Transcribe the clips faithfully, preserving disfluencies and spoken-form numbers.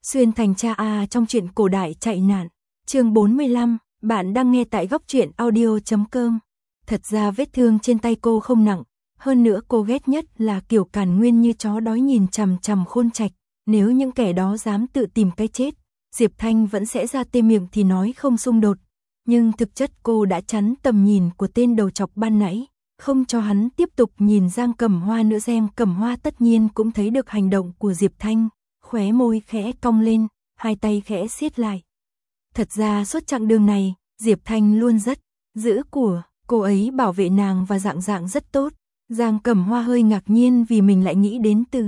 Xuyên thành cha A trong truyện cổ đại chạy nạn. Chương bốn mươi lăm, bạn đang nghe tại góc truyện audio chấm com. Thật ra vết thương trên tay cô không nặng, hơn nữa cô ghét nhất là kiểu Càn Nguyên như chó đói nhìn chằm chằm Khôn Trạch, nếu những kẻ đó dám tự tìm cái chết, Diệp Thanh vẫn sẽ ra tê miệng thì nói không xung đột, nhưng thực chất cô đã chắn tầm nhìn của tên đầu chọc ban nãy, không cho hắn tiếp tục nhìn Giang Cẩm Hoa nữa. Giang Cẩm Hoa tất nhiên cũng thấy được hành động của Diệp Thanh, khóe môi khẽ cong lên, hai tay khẽ siết lại. Thật ra suốt chặng đường này, Diệp Thanh luôn rất giữ của, cô ấy bảo vệ nàng và dạng dạng rất tốt. Giang Cẩm Hoa hơi ngạc nhiên vì mình lại nghĩ đến từ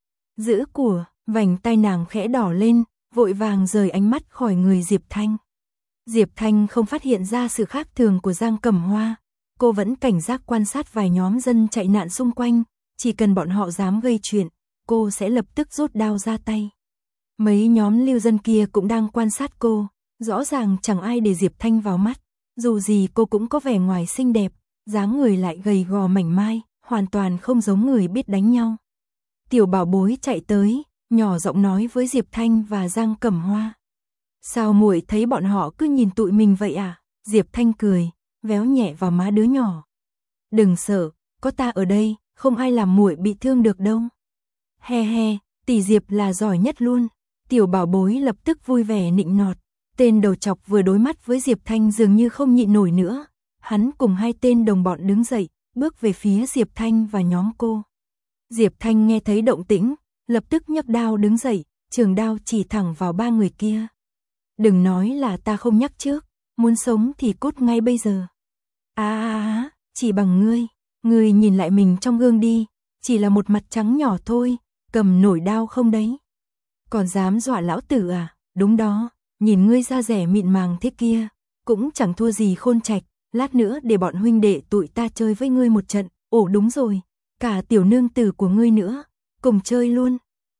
giữ của, vành tay nàng khẽ đỏ lên, vội vàng rời ánh mắt khỏi người Diệp Thanh. Diệp Thanh không phát hiện ra sự khác thường của Giang Cẩm Hoa, cô vẫn cảnh giác quan sát vài nhóm dân chạy nạn xung quanh, chỉ cần bọn họ dám gây chuyện, cô sẽ lập tức rút đao ra tay. Mấy nhóm lưu dân kia cũng đang quan sát cô, rõ ràng chẳng ai để Diệp Thanh vào mắt, dù gì cô cũng có vẻ ngoài xinh đẹp, dáng người lại gầy gò mảnh mai, hoàn toàn không giống người biết đánh nhau. Tiểu bảo bối chạy tới, nhỏ giọng nói với Diệp Thanh và Giang Cẩm Hoa. Sao muội thấy bọn họ cứ nhìn tụi mình vậy à? Diệp Thanh cười, véo nhẹ vào má đứa nhỏ. Đừng sợ, có ta ở đây, không ai làm muội bị thương được đâu. He he, tỷ Diệp là giỏi nhất luôn. Tiểu bảo bối lập tức vui vẻ nịnh nọt. Tên đầu chọc vừa đối mắt với Diệp Thanh dường như không nhịn nổi nữa. Hắn cùng hai tên đồng bọn đứng dậy, bước về phía Diệp Thanh và nhóm cô. Diệp Thanh nghe thấy động tĩnh, lập tức nhấc đao đứng dậy, trường đao chỉ thẳng vào ba người kia. Đừng nói là ta không nhắc trước, muốn sống thì cút ngay bây giờ. À à à, chỉ bằng ngươi, ngươi nhìn lại mình trong gương đi, chỉ là một mặt trắng nhỏ thôi, cầm nổi đao không đấy. Còn dám dọa lão tử à? Đúng đó, nhìn ngươi da rẻ mịn màng thế kia, cũng chẳng thua gì Khôn Trạch, lát nữa để bọn huynh đệ tụi ta chơi với ngươi một trận. Ồ đúng rồi, cả tiểu nương tử của ngươi nữa, cùng chơi luôn.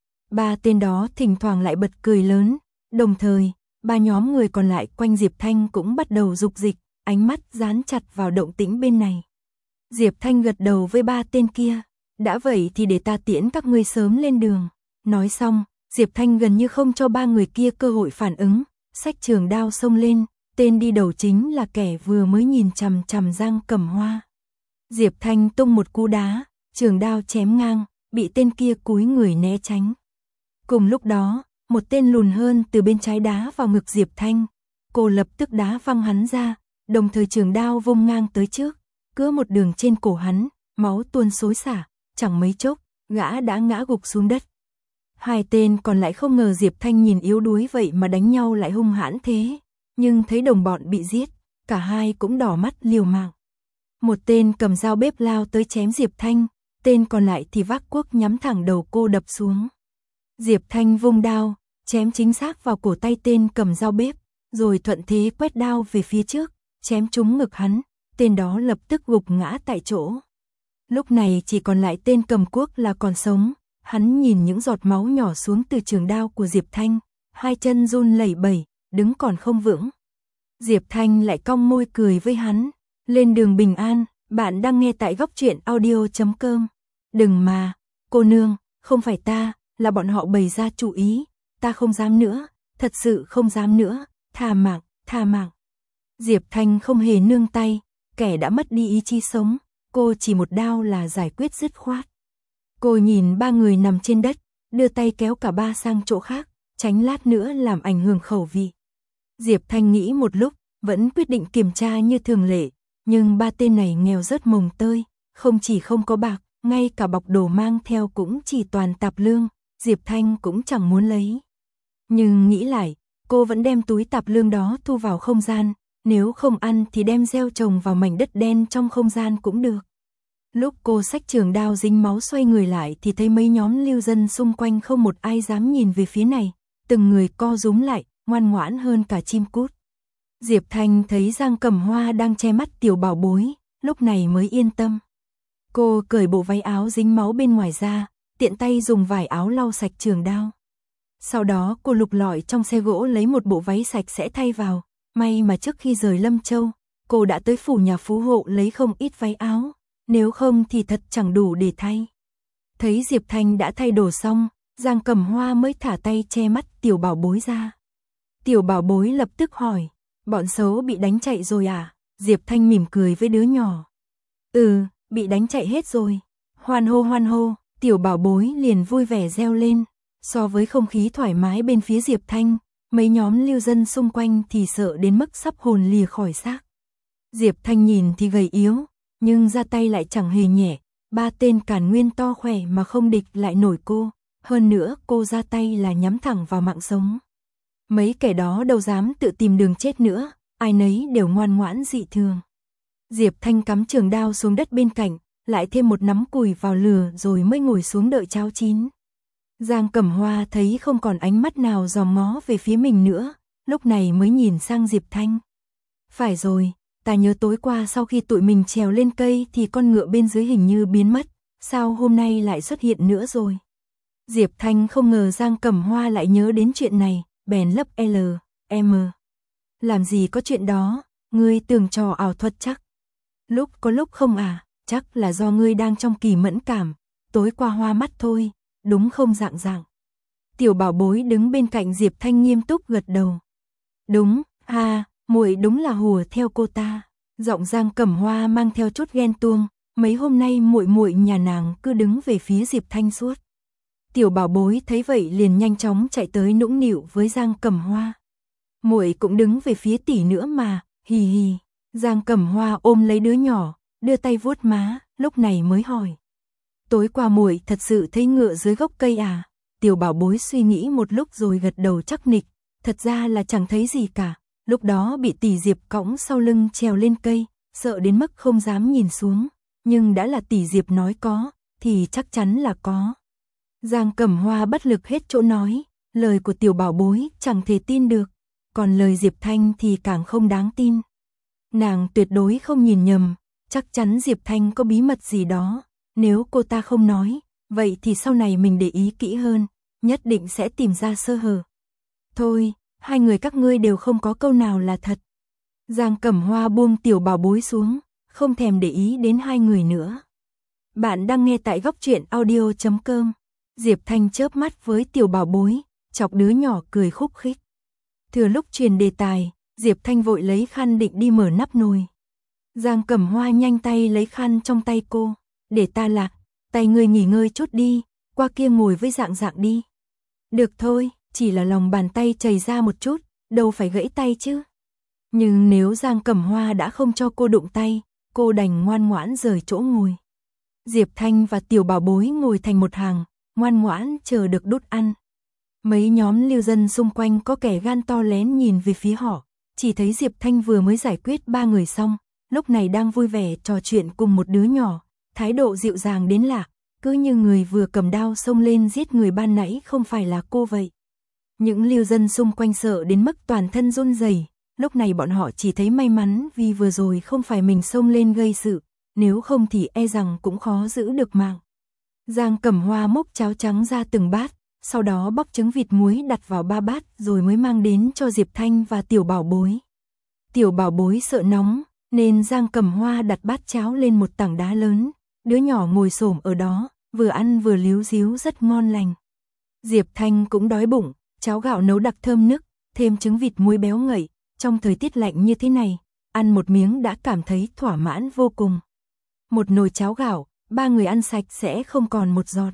Ba tên đó thỉnh thoảng lại bật cười lớn, đồng thời, ba nhóm người còn lại quanh Diệp Thanh cũng bắt đầu dục dịch, ánh mắt dán chặt vào động tĩnh bên này. Diệp Thanh gật đầu với ba tên kia, đã vậy thì để ta tiễn các ngươi sớm lên đường. Nói xong, Diệp Thanh gần như không cho ba người kia cơ hội phản ứng, xách trường đao xông lên, tên đi đầu chính là kẻ vừa mới nhìn chằm chằm Giang Cẩm Hoa. Diệp Thanh tung một cú đá, trường đao chém ngang, bị tên kia cúi người né tránh. Cùng lúc đó, một tên lùn hơn từ bên trái đá vào ngực Diệp Thanh, cô lập tức đá văng hắn ra, đồng thời trường đao vung ngang tới trước, cứa một đường trên cổ hắn, máu tuôn xối xả, chẳng mấy chốc, gã đã ngã gục xuống đất. Hai tên còn lại không ngờ Diệp Thanh nhìn yếu đuối vậy mà đánh nhau lại hung hãn thế, nhưng thấy đồng bọn bị giết, cả hai cũng đỏ mắt liều mạng. Một tên cầm dao bếp lao tới chém Diệp Thanh, tên còn lại thì vác cuốc nhắm thẳng đầu cô đập xuống. Diệp Thanh vung đao, chém chính xác vào cổ tay tên cầm dao bếp, rồi thuận thế quét đao về phía trước, chém trúng ngực hắn, tên đó lập tức gục ngã tại chỗ. Lúc này chỉ còn lại tên cầm cuốc là còn sống, hắn nhìn những giọt máu nhỏ xuống từ trường đao của Diệp Thanh, hai chân run lẩy bẩy, đứng còn không vững. Diệp Thanh lại cong môi cười với hắn, lên đường bình an, bạn đang nghe tại góc truyện audio chấm com. Đừng mà, cô nương, không phải ta, là bọn họ bày ra chủ ý, ta không dám nữa, thật sự không dám nữa, tha mạng, tha mạng. Diệp Thanh không hề nương tay, kẻ đã mất đi ý chí sống, cô chỉ một đao là giải quyết dứt khoát. Cô nhìn ba người nằm trên đất, đưa tay kéo cả ba sang chỗ khác, tránh lát nữa làm ảnh hưởng khẩu vị. Diệp Thanh nghĩ một lúc, vẫn quyết định kiểm tra như thường lệ, nhưng ba tên này nghèo rớt mồng tơi, không chỉ không có bạc, ngay cả bọc đồ mang theo cũng chỉ toàn tạp lương, Diệp Thanh cũng chẳng muốn lấy. Nhưng nghĩ lại, cô vẫn đem túi tạp lương đó thu vào không gian, nếu không ăn thì đem gieo trồng vào mảnh đất đen trong không gian cũng được. Lúc cô xách trường đao dính máu xoay người lại thì thấy mấy nhóm lưu dân xung quanh không một ai dám nhìn về phía này, từng người co rúm lại, ngoan ngoãn hơn cả chim cút. Diệp Thanh thấy Giang Cẩm Hoa đang che mắt tiểu bảo bối, lúc này mới yên tâm. Cô cởi bộ váy áo dính máu bên ngoài ra, tiện tay dùng vải áo lau sạch trường đao. Sau đó cô lục lọi trong xe gỗ lấy một bộ váy sạch sẽ thay vào, may mà trước khi rời Lâm Châu, cô đã tới phủ nhà phú hộ lấy không ít váy áo, nếu không thì thật chẳng đủ để thay. Thấy Diệp Thanh đã thay đồ xong, Giang Cẩm Hoa mới thả tay che mắt tiểu bảo bối ra. Tiểu bảo bối lập tức hỏi, bọn xấu bị đánh chạy rồi à? Diệp Thanh mỉm cười với đứa nhỏ. Ừ, bị đánh chạy hết rồi. Hoan hô hoan hô, tiểu bảo bối liền vui vẻ reo lên. So với không khí thoải mái bên phía Diệp Thanh, mấy nhóm lưu dân xung quanh thì sợ đến mức sắp hồn lìa khỏi xác. Diệp Thanh nhìn thì gầy yếu, nhưng ra tay lại chẳng hề nhẹ. Ba tên càn nguyên to khỏe mà không địch lại nổi cô. Hơn nữa cô ra tay là nhắm thẳng vào mạng sống. Mấy kẻ đó đâu dám tự tìm đường chết nữa, ai nấy đều ngoan ngoãn dị thường. Diệp Thanh cắm trường đao xuống đất bên cạnh, lại thêm một nắm củi vào lửa rồi mới ngồi xuống đợi cháo chín. Giang Cẩm Hoa thấy không còn ánh mắt nào dòm ngó về phía mình nữa, lúc này mới nhìn sang Diệp Thanh. Phải rồi, ta nhớ tối qua sau khi tụi mình trèo lên cây thì con ngựa bên dưới hình như biến mất, sao hôm nay lại xuất hiện nữa rồi? Diệp Thanh không ngờ Giang Cẩm Hoa lại nhớ đến chuyện này, bèn lấp L, M. Làm gì có chuyện đó, ngươi tưởng trò ảo thuật chắc. Lúc có lúc không à, chắc là do ngươi đang trong kỳ mẫn cảm, tối qua hoa mắt thôi, đúng không dạng dạng. Tiểu bảo bối đứng bên cạnh Diệp Thanh nghiêm túc gật đầu. Đúng, ha, muội đúng là hùa theo cô ta. Giọng Giang Cẩm Hoa mang theo chút ghen tuông, mấy hôm nay muội muội nhà nàng cứ đứng về phía Diệp Thanh suốt. Tiểu bảo bối thấy vậy liền nhanh chóng chạy tới nũng nịu với Giang Cẩm Hoa. Muội cũng đứng về phía tỷ nữa mà, hì hì. Giang Cẩm Hoa ôm lấy đứa nhỏ, đưa tay vuốt má, lúc này mới hỏi. Tối qua muội thật sự thấy ngựa dưới gốc cây à? Tiểu bảo bối suy nghĩ một lúc rồi gật đầu chắc nịch, thật ra là chẳng thấy gì cả. Lúc đó bị tỷ Diệp cõng sau lưng trèo lên cây, sợ đến mức không dám nhìn xuống. Nhưng đã là tỷ Diệp nói có, thì chắc chắn là có. Giang Cẩm Hoa bất lực hết chỗ nói, lời của tiểu bảo bối chẳng thể tin được, còn lời Diệp Thanh thì càng không đáng tin. Nàng tuyệt đối không nhìn nhầm, chắc chắn Diệp Thanh có bí mật gì đó, nếu cô ta không nói, vậy thì sau này mình để ý kỹ hơn, nhất định sẽ tìm ra sơ hở. Thôi, hai người các ngươi đều không có câu nào là thật. Giang Cẩm Hoa buông tiểu bảo bối xuống, không thèm để ý đến hai người nữa. Bạn đang nghe tại góc truyện audio chấm com. Diệp Thanh chớp mắt với tiểu bảo bối, chọc đứa nhỏ cười khúc khích. Thừa lúc truyền đề tài, Diệp Thanh vội lấy khăn định đi mở nắp nồi. Giang Cẩm Hoa nhanh tay lấy khăn trong tay cô, để ta lạc, tay ngươi nghỉ ngơi chút đi, qua kia ngồi với dạng dạng đi. Được thôi, chỉ là lòng bàn tay chảy ra một chút, đâu phải gãy tay chứ. Nhưng nếu Giang Cẩm Hoa đã không cho cô đụng tay, cô đành ngoan ngoãn rời chỗ ngồi. Diệp Thanh và tiểu bảo bối ngồi thành một hàng, ngoan ngoãn chờ được đút ăn. Mấy nhóm lưu dân xung quanh có kẻ gan to lén nhìn về phía họ, chỉ thấy Diệp Thanh vừa mới giải quyết ba người xong, lúc này đang vui vẻ trò chuyện cùng một đứa nhỏ, thái độ dịu dàng đến lạ, cứ như người vừa cầm đao xông lên giết người ban nãy không phải là cô vậy. Những lưu dân xung quanh sợ đến mức toàn thân run rẩy, lúc này bọn họ chỉ thấy may mắn vì vừa rồi không phải mình xông lên gây sự, nếu không thì e rằng cũng khó giữ được mạng. Giang Cẩm Hoa múc cháo trắng ra từng bát, sau đó bóc trứng vịt muối đặt vào ba bát rồi mới mang đến cho Diệp Thanh và tiểu bảo bối. Tiểu bảo bối sợ nóng, nên Giang Cẩm Hoa đặt bát cháo lên một tảng đá lớn, đứa nhỏ ngồi xổm ở đó, vừa ăn vừa líu díu rất ngon lành. Diệp Thanh cũng đói bụng, cháo gạo nấu đặc thơm nức, thêm trứng vịt muối béo ngậy, trong thời tiết lạnh như thế này, ăn một miếng đã cảm thấy thỏa mãn vô cùng. Một nồi cháo gạo, ba người ăn sạch sẽ không còn một giọt.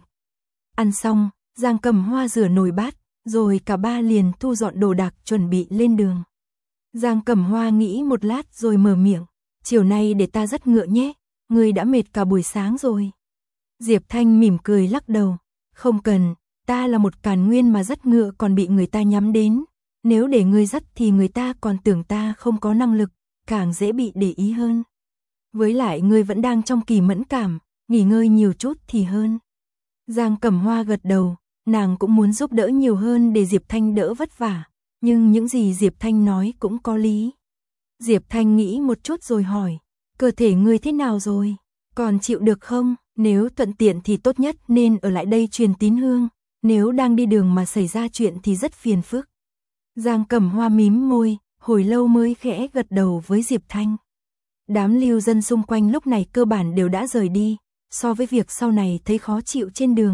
Ăn xong, Giang Cẩm Hoa rửa nồi bát, rồi cả ba liền thu dọn đồ đạc chuẩn bị lên đường. Giang Cẩm Hoa nghĩ một lát rồi mở miệng, chiều nay để ta dắt ngựa nhé, ngươi đã mệt cả buổi sáng rồi. Diệp Thanh mỉm cười lắc đầu, không cần, ta là một càn nguyên mà dắt ngựa còn bị người ta nhắm đến, nếu để ngươi dắt thì người ta còn tưởng ta không có năng lực, càng dễ bị để ý hơn. Với lại ngươi vẫn đang trong kỳ mẫn cảm, nghỉ ngơi nhiều chút thì hơn. Giang Cẩm Hoa gật đầu, nàng cũng muốn giúp đỡ nhiều hơn để Diệp Thanh đỡ vất vả, nhưng những gì Diệp Thanh nói cũng có lý. Diệp Thanh nghĩ một chút rồi hỏi, cơ thể ngươi thế nào rồi, còn chịu được không, nếu thuận tiện thì tốt nhất nên ở lại đây truyền tín hương, nếu đang đi đường mà xảy ra chuyện thì rất phiền phức. Giang Cẩm Hoa mím môi, hồi lâu mới khẽ gật đầu với Diệp Thanh. Đám lưu dân xung quanh lúc này cơ bản đều đã rời đi, so với việc sau này thấy khó chịu trên đường,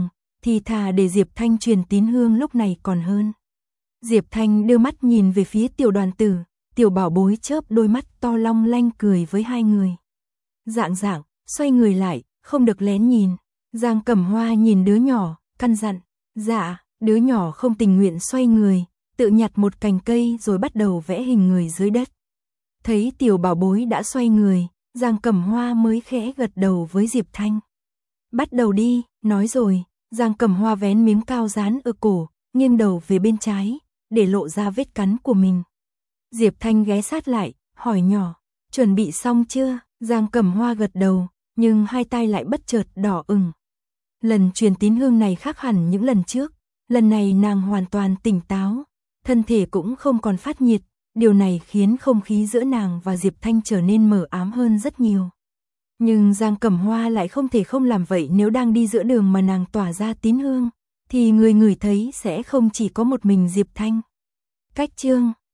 thì thà để Diệp Thanh truyền tín hương lúc này còn hơn. Diệp Thanh đưa mắt nhìn về phía tiểu đoàn tử, tiểu bảo bối chớp đôi mắt to long lanh cười với hai người. Dạng dạng, xoay người lại, không được lén nhìn. Giang Cẩm Hoa nhìn đứa nhỏ, căn dặn. Dạ, đứa nhỏ không tình nguyện xoay người, tự nhặt một cành cây rồi bắt đầu vẽ hình người dưới đất. Thấy tiểu bảo bối đã xoay người, Giang Cẩm Hoa mới khẽ gật đầu với Diệp Thanh. Bắt đầu đi, nói rồi, Giang Cẩm Hoa vén miếng cao dán ở cổ, nghiêng đầu về bên trái, để lộ ra vết cắn của mình. Diệp Thanh ghé sát lại, hỏi nhỏ, chuẩn bị xong chưa? Giang Cẩm Hoa gật đầu, nhưng hai tay lại bất chợt đỏ ửng. Lần truyền tín hương này khác hẳn những lần trước, lần này nàng hoàn toàn tỉnh táo, thân thể cũng không còn phát nhiệt, điều này khiến không khí giữa nàng và Diệp Thanh trở nên mờ ám hơn rất nhiều. Nhưng Giang Cẩm Hoa lại không thể không làm vậy, nếu đang đi giữa đường mà nàng tỏa ra tín hương, thì người ngửi thấy sẽ không chỉ có một mình Diệp Thanh. Cách chương